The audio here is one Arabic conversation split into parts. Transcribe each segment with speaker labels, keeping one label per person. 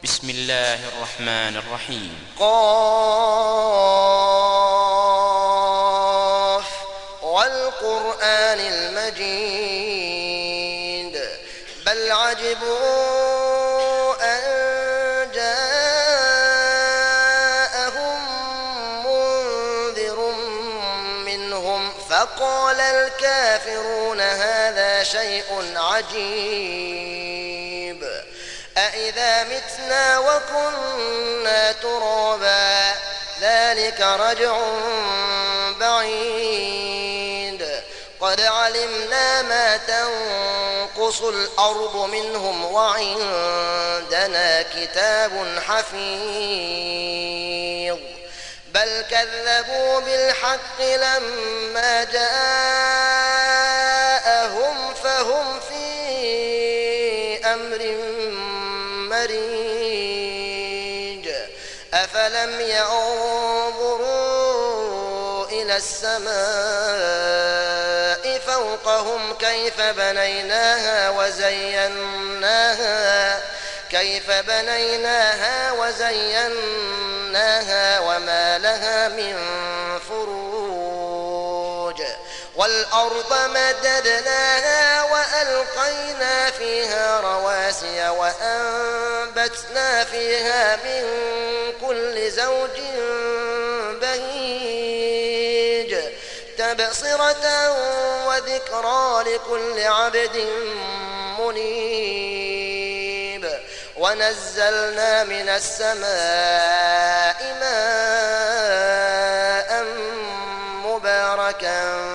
Speaker 1: بسم الله الرحمن الرحيم.
Speaker 2: قاف والقرآن المجيد بل عجبوا أن جاءهم منذر منهم فقال الكافرون هذا شيء عجيب أإذا متنا وكنا ترابا ذلك رجع بعيد قد علمنا ما تنقص الأرض منهم وعندنا كتاب حفيظ بل كذبوا بالحق لما جاءهم فهم في أمر مريج أفلم ينظروا إلى السماء فوقهم كيف بنيناها وزيناها وما لها من فروج والأرض مددناها وألقينا فيها رواسي وأنبتنا فيها من كل زوج بهيج تبصرة وذكرى لكل عبد منيب ونزلنا من السماء ماء مباركا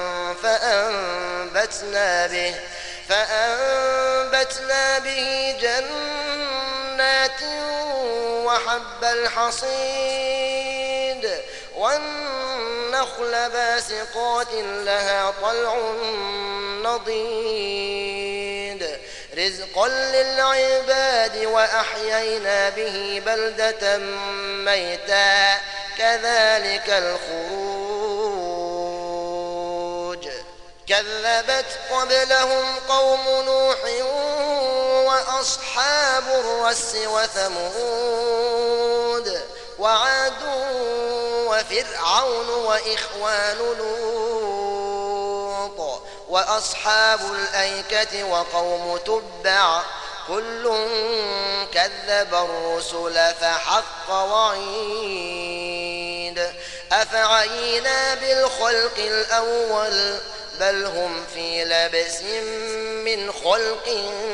Speaker 2: فأنبتنا به جنات وحب الحصيد والنخل باسقات لها طلع نضيد رزقا للعباد وأحيينا به بلدة ميتا كذلك الخروج كذبت قبلهم قوم نوح وأصحاب الرس وثمود وعاد وفرعون وإخوان لوط وأصحاب الأيكة وقوم تبع كل كذب الرسل فحق وعيد أفعينا بالخلق الأول بل هم في لبس من خلق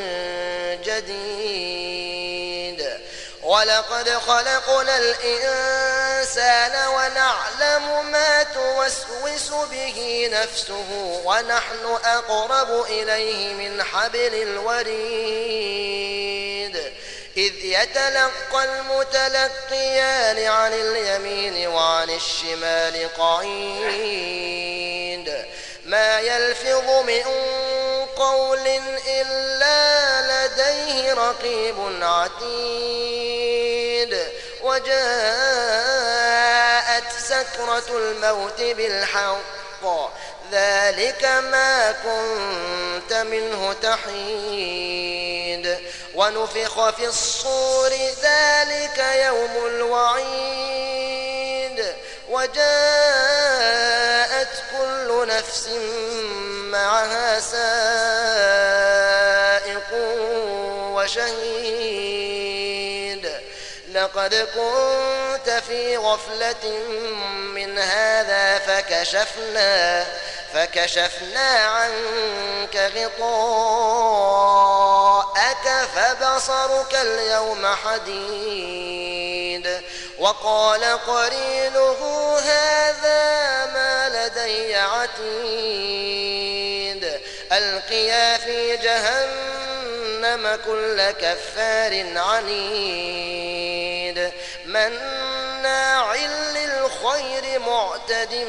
Speaker 2: جديد ولقد خلقنا الإنسان ونعلم ما توسوس به نفسه ونحن أقرب إليه من حبل الوريد إذ يتلقى المتلقيان عن اليمين وعن الشمال قعيد ما يلفظ من قول إلا لديه رقيب عتيد وجاءت سكرة الموت بالحق ذلك ما كنت منه تحيد ونفخ في الصور ذلك يوم الوعيد وجاءت كل نفس معها سائق وشهيد لقد كنت في غفلة من هذا فكشفنا عنك غطاءك فبصرك اليوم حديد وقال قرينه هذا ما لدي عتيد ألقيا في جهنم كل كفار عنيد مناع للخير معتد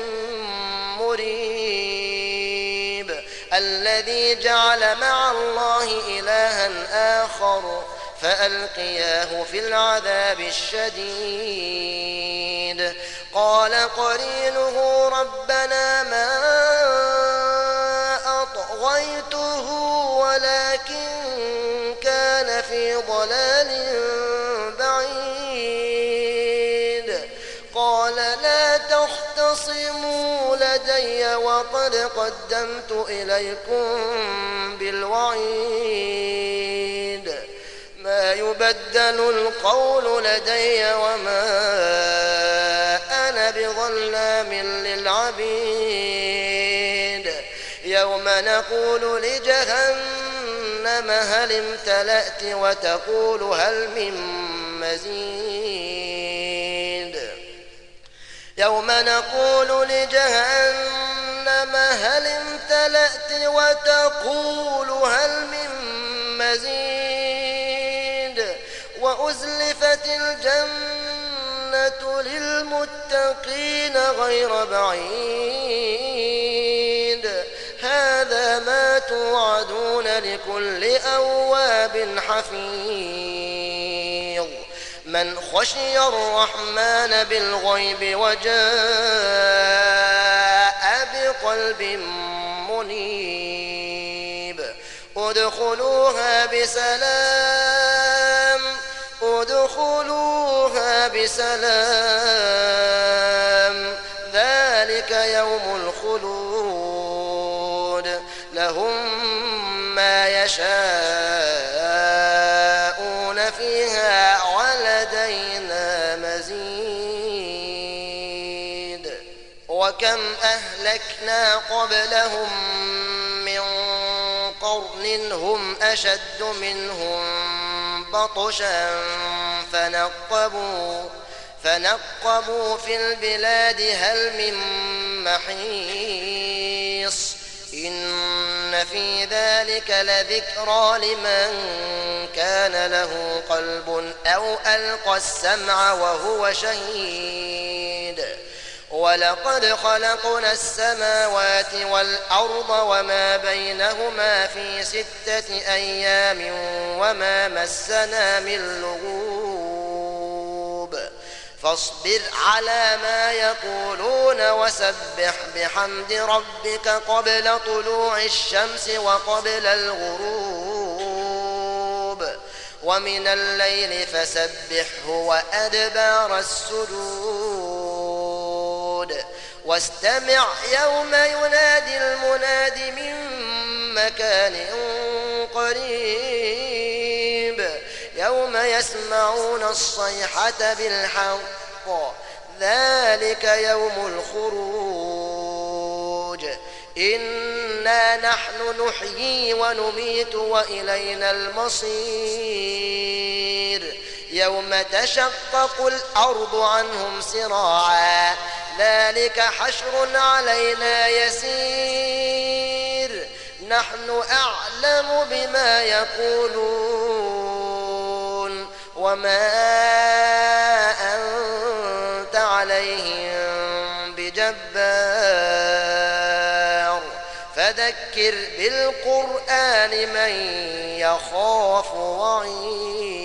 Speaker 2: مريب الذي جعل مع الله إلها آخر فألقياه في العذاب الشديد قال قرينه ربنا ما أطغيته ولكن كان في ضلال بعيد قال لا تختصموا لدي وقد قدمت إليكم بالوعيد ما يبدل القول لدي وما أنا بظلام للعبيد يوم نقول لجهنم هل امتلأت وتقول هل من مزيد يوم نقول لجهنم هل امتلأت وتقول هل من مزيد وأزلفت الجنة للمتقين غير بعيد هذا ما توعدون لكل أواب حفيظ من خشي الرحمن بالغيب وجاء بقلب منيب ادخلوها بسلام ذلك يوم الخلود لهم ما يشاءون فيها ولدينا مزيد وكم أهلكنا قبلهم من قرن هم أشد منهم بطشا فنقبوا في البلاد هل من محيص إن في ذلك لذكرى لمن كان له قلب أو ألقى السمع وهو شهيد ولقد خلقنا السماوات والأرض وما بينهما في 6 أيام وما مسنا من لغوب فاصبر على ما يقولون وسبح بحمد ربك قبل طلوع الشمس وقبل الغروب ومن الليل فسبحه وأدبار السجود واستمع يوم ينادي المناد من مكان قريب يوم يسمعون الصيحة بالحق ذلك يوم الخروج إنا نحن نحيي ونميت وإلينا المصير يوم تشقق الأرض عنهم سراعا ذلك حشر علينا يسير نحن أعلم بما يقولون وما أنت عليهم بجبار فذكر بالقرآن من يخاف وعيد